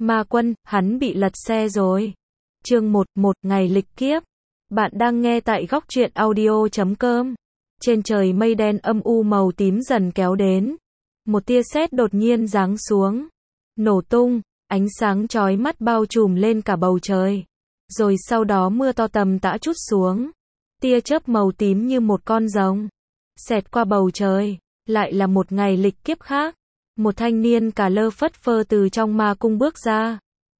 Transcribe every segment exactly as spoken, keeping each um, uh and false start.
Ma Quân, hắn bị lật xe rồi. Chương một, một ngày lịch kiếp. Bạn đang nghe tại góc truyện audio chấm com. Trên trời mây đen âm u màu tím dần kéo đến. Một tia sét đột nhiên giáng xuống. Nổ tung, ánh sáng chói mắt bao trùm lên cả bầu trời. Rồi sau đó mưa to tầm tã trút xuống. Tia chớp màu tím như một con rồng. Xẹt qua bầu trời. Lại là một ngày lịch kiếp khác. Một thanh niên cả lơ phất phơ từ trong ma cung bước ra.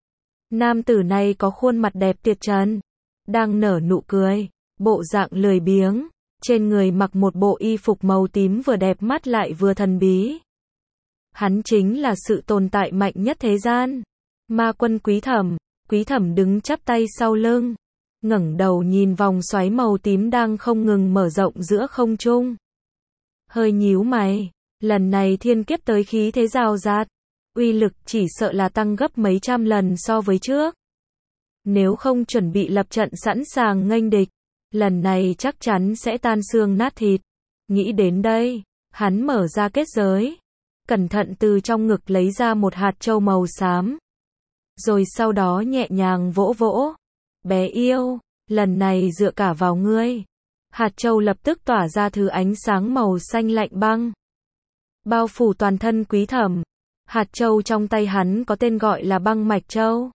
Nam tử này có khuôn mặt đẹp tuyệt trần. Đang nở nụ cười. Bộ dạng lười biếng. Trên người mặc một bộ y phục màu tím vừa đẹp mắt lại vừa thần bí. Hắn chính là sự tồn tại mạnh nhất thế gian. Ma Quân Quý Thẩm. Quý Thẩm đứng chắp tay sau lưng. Ngẩng đầu nhìn vòng xoáy màu tím đang không ngừng mở rộng giữa không trung. Hơi nhíu mày. Lần này thiên kiếp tới khí thế rào rạt. Uy lực chỉ sợ là tăng gấp mấy trăm lần so với trước. Nếu không chuẩn bị lập trận sẵn sàng nghênh địch, lần này chắc chắn sẽ tan xương nát thịt. Nghĩ đến đây, hắn mở ra kết giới. Cẩn thận từ trong ngực lấy ra một hạt châu màu xám. Rồi sau đó nhẹ nhàng vỗ vỗ. Bé yêu, lần này dựa cả vào ngươi. Hạt châu lập tức tỏa ra thứ ánh sáng màu xanh lạnh băng. Bao phủ toàn thân Quý Thẩm. Hạt châu trong tay hắn có tên gọi là băng mạch châu.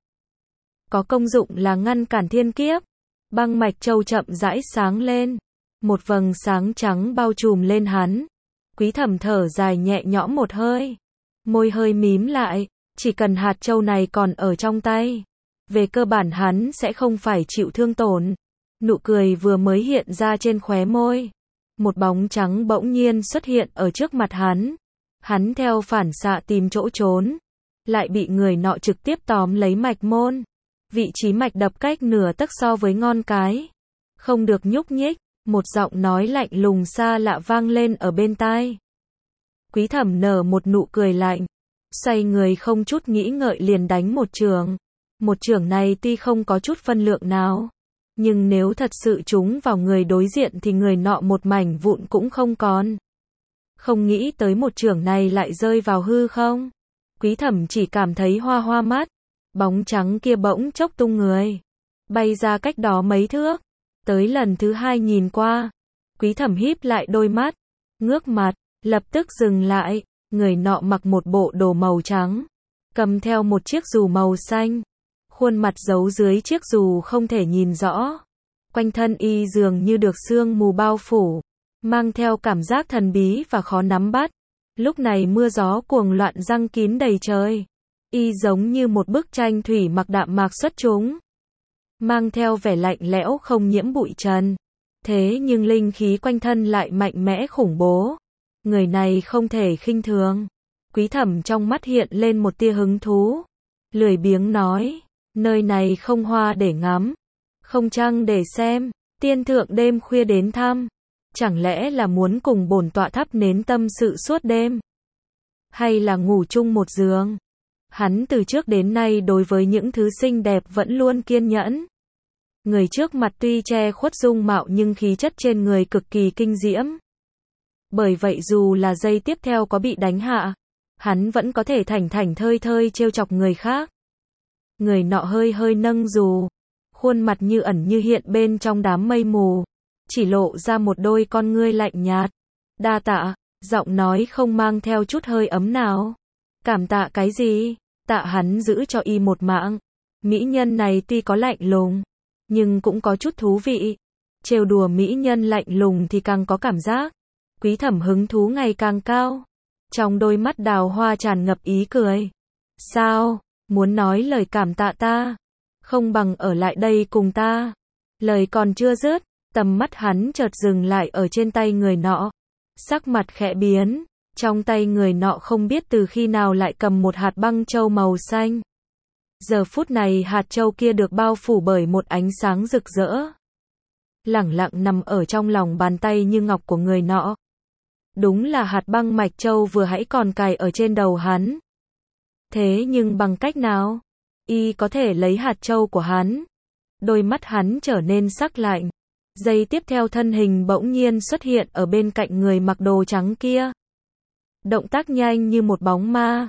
Có công dụng là ngăn cản thiên kiếp. Băng mạch châu chậm rãi sáng lên. Một vầng sáng trắng bao trùm lên hắn. Quý Thẩm thở dài nhẹ nhõm một hơi. Môi hơi mím lại. Chỉ cần hạt châu này còn ở trong tay. Về cơ bản hắn sẽ không phải chịu thương tổn. Nụ cười vừa mới hiện ra trên khóe môi. Một bóng trắng bỗng nhiên xuất hiện ở trước mặt hắn. Hắn theo phản xạ tìm chỗ trốn. Lại bị người nọ trực tiếp tóm lấy mạch môn. Vị trí mạch đập cách nửa tấc so với ngón cái. Không được nhúc nhích. Một giọng nói lạnh lùng xa lạ vang lên ở bên tai. Quý Thẩm nở một nụ cười lạnh. Xoay người không chút nghĩ ngợi liền đánh một chưởng. Một chưởng này tuy không có chút phân lượng nào. Nhưng nếu thật sự trúng vào người đối diện thì người nọ một mảnh vụn cũng không còn. Không nghĩ tới một chưởng này lại rơi vào hư không. Quý Thẩm chỉ cảm thấy hoa hoa mắt. Bóng trắng kia bỗng chốc tung người. Bay ra cách đó mấy thước. Tới lần thứ hai nhìn qua. Quý Thẩm híp lại đôi mắt. Ngước mặt. Lập tức dừng lại. Người nọ mặc một bộ đồ màu trắng. Cầm theo một chiếc dù màu xanh. Khuôn mặt giấu dưới chiếc dù không thể nhìn rõ. Quanh thân y dường như được sương mù bao phủ. Mang theo cảm giác thần bí và khó nắm bắt. Lúc này mưa gió cuồng loạn giăng kín đầy trời. Y giống như một bức tranh thủy mặc đạm mạc xuất chúng. Mang theo vẻ lạnh lẽo không nhiễm bụi trần. Thế nhưng linh khí quanh thân lại mạnh mẽ khủng bố. Người này không thể khinh thường. Quý Thẩm trong mắt hiện lên một tia hứng thú. Lười biếng nói. Nơi này không hoa để ngắm. Không trăng để xem. Tiên thượng đêm khuya đến thăm. Chẳng lẽ là muốn cùng bổn tọa thắp nến tâm sự suốt đêm? Hay là ngủ chung một giường? Hắn từ trước đến nay đối với những thứ xinh đẹp vẫn luôn kiên nhẫn. Người trước mặt tuy che khuất dung mạo nhưng khí chất trên người cực kỳ kinh diễm. Bởi vậy dù là giây tiếp theo có bị đánh hạ, hắn vẫn có thể thảnh thảnh thơi thơi trêu chọc người khác. Người nọ hơi hơi nâng dù. Khuôn mặt như ẩn như hiện bên trong đám mây mù. Chỉ lộ ra một đôi con ngươi lạnh nhạt. Đa tạ, giọng nói không mang theo chút hơi ấm nào. Cảm tạ cái gì? Tạ hắn giữ cho y một mạng. Mỹ nhân này tuy có lạnh lùng, nhưng cũng có chút thú vị. Trêu đùa mỹ nhân lạnh lùng thì càng có cảm giác. Quý Thẩm hứng thú ngày càng cao. Trong đôi mắt đào hoa tràn ngập ý cười. Sao? Muốn nói lời cảm tạ ta? Không bằng ở lại đây cùng ta. Lời còn chưa dứt. Tầm mắt hắn chợt dừng lại ở trên tay người nọ. Sắc mặt khẽ biến. Trong tay người nọ không biết từ khi nào lại cầm một hạt băng châu màu xanh. Giờ phút này hạt châu kia được bao phủ bởi một ánh sáng rực rỡ. Lẳng lặng nằm ở trong lòng bàn tay như ngọc của người nọ. Đúng là hạt băng mạch châu vừa hãy còn cài ở trên đầu hắn. Thế nhưng bằng cách nào? Y có thể lấy hạt châu của hắn. Đôi mắt hắn trở nên sắc lạnh. Giây tiếp theo thân hình bỗng nhiên xuất hiện ở bên cạnh người mặc đồ trắng kia. Động tác nhanh như một bóng ma.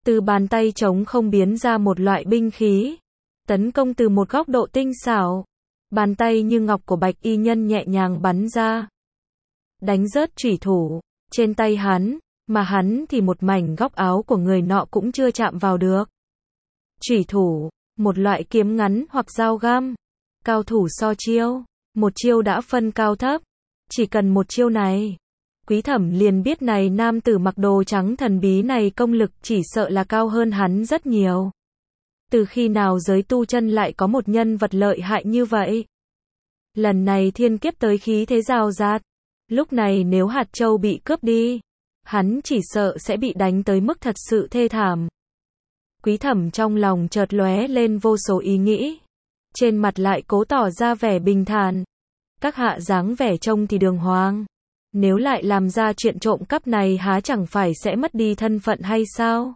Từ bàn tay trống không biến ra một loại binh khí, tấn công từ một góc độ tinh xảo. Bàn tay như ngọc của Bạch y nhân nhẹ nhàng bắn ra, đánh rớt chủy thủ trên tay hắn, mà hắn thì một mảnh góc áo của người nọ cũng chưa chạm vào được. Chủy thủ, một loại kiếm ngắn hoặc dao găm. Cao thủ so chiêu, một chiêu đã phân cao thấp. Chỉ cần một chiêu này, Quý Thẩm liền biết này nam tử mặc đồ trắng thần bí này công lực chỉ sợ là cao hơn hắn rất nhiều. Từ khi nào giới tu chân lại có một nhân vật lợi hại như vậy? Lần này thiên kiếp tới khí thế rào rạt. Lúc này nếu hạt châu bị cướp đi, hắn chỉ sợ sẽ bị đánh tới mức thật sự thê thảm. Quý Thẩm trong lòng chợt lóe lên vô số ý nghĩ. Trên mặt lại cố tỏ ra vẻ bình thản. Các hạ dáng vẻ trông thì đường hoàng. Nếu lại làm ra chuyện trộm cắp này há chẳng phải sẽ mất đi thân phận hay sao?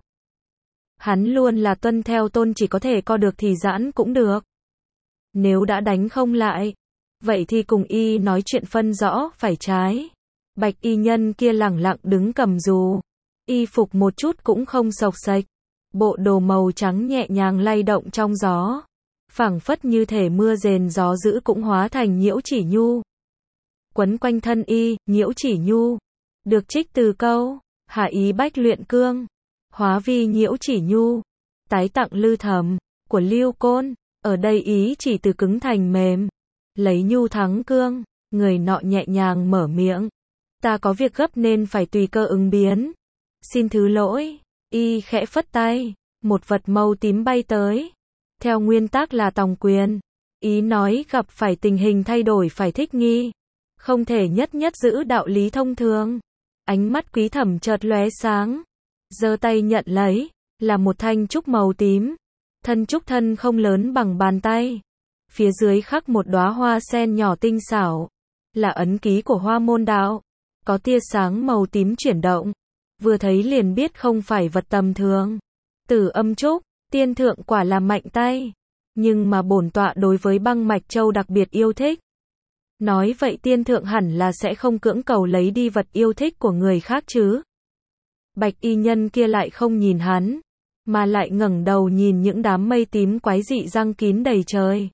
Hắn luôn là tuân theo tôn chỉ, có thể co được thì giãn cũng được. Nếu đã đánh không lại, vậy thì cùng y nói chuyện phân rõ phải trái. Bạch y nhân kia lẳng lặng đứng cầm dù. Y phục một chút cũng không xộc xệch. Bộ đồ màu trắng nhẹ nhàng lay động trong gió. Phảng phất như thể mưa rền gió dữ cũng hóa thành nhiễu chỉ nhu. Quấn quanh thân y, nhiễu chỉ nhu. Được trích từ câu, hạ ý bách luyện cương. Hóa vi nhiễu chỉ nhu. Tái tặng Lư Thẩm, của Lưu Côn. Ở đây ý chỉ từ cứng thành mềm. Lấy nhu thắng cương, người nọ nhẹ nhàng mở miệng. Ta có việc gấp nên phải tùy cơ ứng biến. Xin thứ lỗi, y khẽ phất tay. Một vật màu tím bay tới. Theo nguyên tắc là tòng quyền. Ý nói gặp phải tình hình thay đổi phải thích nghi. Không thể nhất nhất giữ đạo lý thông thường. Ánh mắt Quý Thẩm chợt lóe sáng. Giơ tay nhận lấy, là một thanh trúc màu tím. Thân trúc thân không lớn bằng bàn tay. Phía dưới khắc một đóa hoa sen nhỏ tinh xảo. Là ấn ký của Hoa Môn Đạo. Có tia sáng màu tím chuyển động. Vừa thấy liền biết không phải vật tầm thường. Tử âm trúc, tiên thượng quả là mạnh tay. Nhưng mà bổn tọa đối với băng mạch châu đặc biệt yêu thích. Nói vậy tiên thượng hẳn là sẽ không cưỡng cầu lấy đi vật yêu thích của người khác chứ. Bạch y nhân kia lại không nhìn hắn, mà lại ngẩng đầu nhìn những đám mây tím quái dị răng kín đầy trời.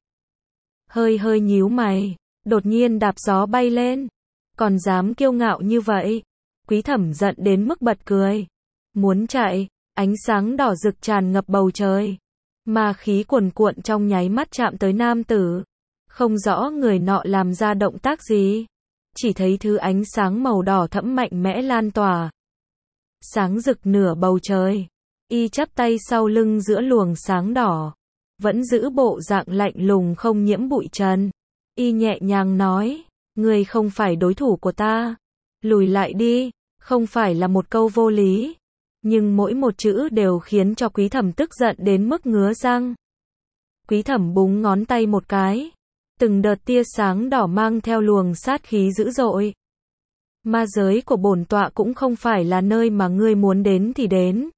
Hơi hơi nhíu mày, đột nhiên đạp gió bay lên. Còn dám kiêu ngạo như vậy. Quý Thẩm giận đến mức bật cười. Muốn chạy, ánh sáng đỏ rực tràn ngập bầu trời. Ma khí cuồn cuộn trong nháy mắt chạm tới nam tử. Không rõ người nọ làm ra động tác gì. Chỉ thấy thứ ánh sáng màu đỏ thẫm mạnh mẽ lan tỏa. Sáng rực nửa bầu trời. Y chắp tay sau lưng giữa luồng sáng đỏ. Vẫn giữ bộ dạng lạnh lùng không nhiễm bụi trần. Y nhẹ nhàng nói. Ngươi không phải đối thủ của ta. Lùi lại đi. Không phải là một câu vô lý. Nhưng mỗi một chữ đều khiến cho Quý Thẩm tức giận đến mức ngứa răng. Quý Thẩm búng ngón tay một cái. Từng đợt tia sáng đỏ mang theo luồng sát khí dữ dội. Ma giới của bổn tọa cũng không phải là nơi mà ngươi muốn đến thì đến.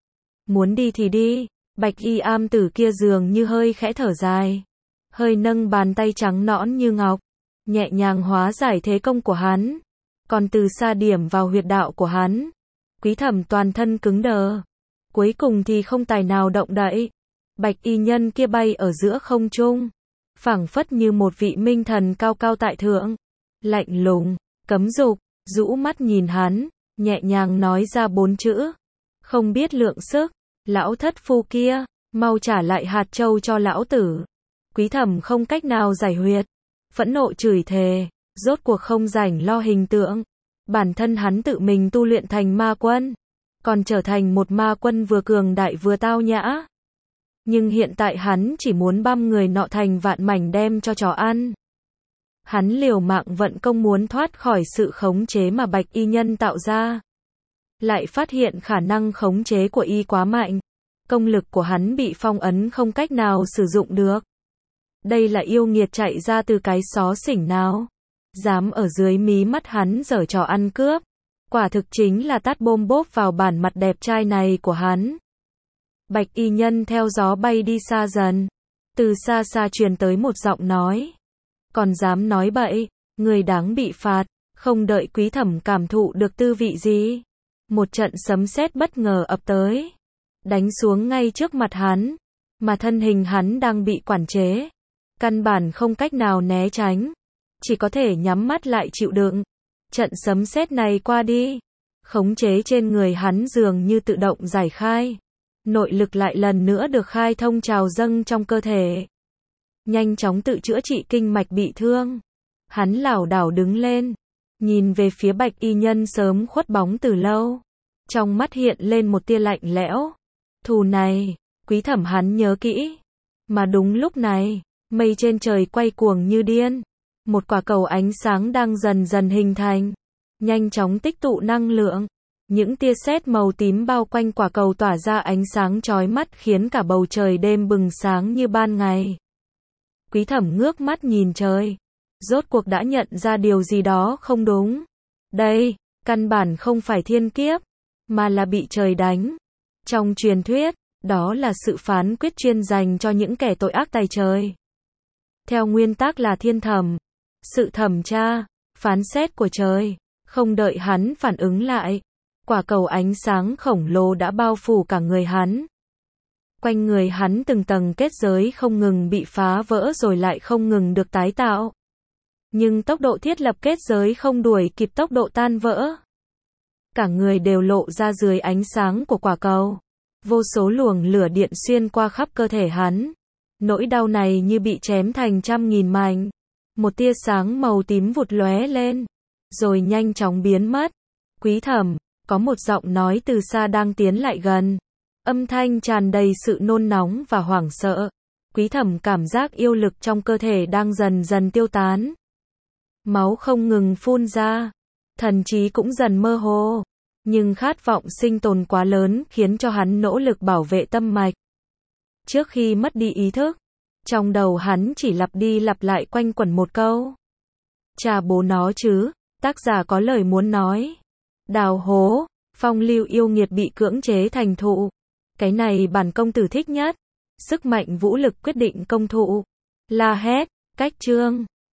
Muốn đi thì đi. Bạch y am tử kia dường như hơi khẽ thở dài. Hơi nâng bàn tay trắng nõn như ngọc. Nhẹ nhàng hóa giải thế công của hắn. Còn từ xa điểm vào huyệt đạo của hắn. Quý Thẩm toàn thân cứng đờ. Cuối cùng thì không tài nào động đậy. Bạch y nhân kia bay ở giữa không trung. Phảng phất như một vị minh thần cao cao tại thượng. Lạnh lùng, cấm dục, rũ mắt nhìn hắn. Nhẹ nhàng nói ra bốn chữ. Không biết lượng sức. Lão thất phu kia, mau trả lại hạt châu cho lão tử. Quý Thẩm không cách nào giải huyệt. Phẫn nộ chửi thề. Rốt cuộc không rảnh lo hình tượng. Bản thân hắn tự mình tu luyện thành ma quân. Còn trở thành một ma quân vừa cường đại vừa tao nhã. Nhưng hiện tại hắn chỉ muốn băm người nọ thành vạn mảnh đem cho chó ăn. Hắn liều mạng vận công muốn thoát khỏi sự khống chế mà Bạch y nhân tạo ra. Lại phát hiện khả năng khống chế của y quá mạnh. Công lực của hắn bị phong ấn không cách nào sử dụng được. Đây là yêu nghiệt chạy ra từ cái xó xỉnh nào. Dám ở dưới mí mắt hắn giở trò ăn cướp. Quả thực chính là tát bôm bốp vào bản mặt đẹp trai này của hắn. Bạch y nhân theo gió bay đi xa dần. Từ xa xa truyền tới một giọng nói. Còn dám nói bậy, người đáng bị phạt. Không đợi Quý Thẩm cảm thụ được tư vị gì. Một trận sấm sét bất ngờ ập tới. đánh xuống ngay trước mặt hắn, mà thân hình hắn đang bị quản chế, căn bản không cách nào né tránh, chỉ có thể nhắm mắt lại chịu đựng. Trận sấm sét này qua đi, khống chế trên người hắn dường như tự động giải khai, nội lực lại lần nữa được khai thông trào dâng trong cơ thể, nhanh chóng tự chữa trị kinh mạch bị thương. Hắn lảo đảo đứng lên, nhìn về phía Bạch y nhân sớm khuất bóng từ lâu, trong mắt hiện lên một tia lạnh lẽo. Thù này, Quý Thẩm hắn nhớ kỹ. Mà đúng lúc này, mây trên trời quay cuồng như điên, một quả cầu ánh sáng đang dần dần hình thành, nhanh chóng tích tụ năng lượng. Những tia sét màu tím bao quanh quả cầu tỏa ra ánh sáng chói mắt khiến cả bầu trời đêm bừng sáng như ban ngày. Quý Thẩm ngước mắt nhìn trời, rốt cuộc đã nhận ra điều gì đó không đúng. Đây, căn bản không phải thiên kiếp, mà là bị trời đánh. Trong truyền thuyết, đó là sự phán quyết chuyên dành cho những kẻ tội ác tày trời. Theo nguyên tắc là thiên thẩm, sự thẩm tra, phán xét của trời. Không đợi hắn phản ứng lại, quả cầu ánh sáng khổng lồ đã bao phủ cả người hắn. Quanh người hắn từng tầng kết giới không ngừng bị phá vỡ rồi lại không ngừng được tái tạo. Nhưng tốc độ thiết lập kết giới không đuổi kịp tốc độ tan vỡ. Cả người đều lộ ra dưới ánh sáng của quả cầu. Vô số luồng lửa điện xuyên qua khắp cơ thể hắn. Nỗi đau này như bị chém thành trăm nghìn mảnh. Một tia sáng màu tím vụt lóe lên, rồi nhanh chóng biến mất. Quý Thẩm, có một giọng nói từ xa đang tiến lại gần. Âm thanh tràn đầy sự nôn nóng và hoảng sợ. Quý Thẩm cảm giác yêu lực trong cơ thể đang dần dần tiêu tán. Máu không ngừng phun ra, thần trí cũng dần mơ hồ. Nhưng khát vọng sinh tồn quá lớn khiến cho hắn nỗ lực bảo vệ tâm mạch. Trước khi mất đi ý thức, trong đầu hắn chỉ lặp đi lặp lại quanh quẩn một câu. Chà bố nó chứ, tác giả có lời muốn nói. Đào hố, phong lưu yêu nghiệt bị cưỡng chế thành thụ. Cái này bản công tử thích nhất. Sức mạnh vũ lực quyết định công thụ. La hét, cách chương.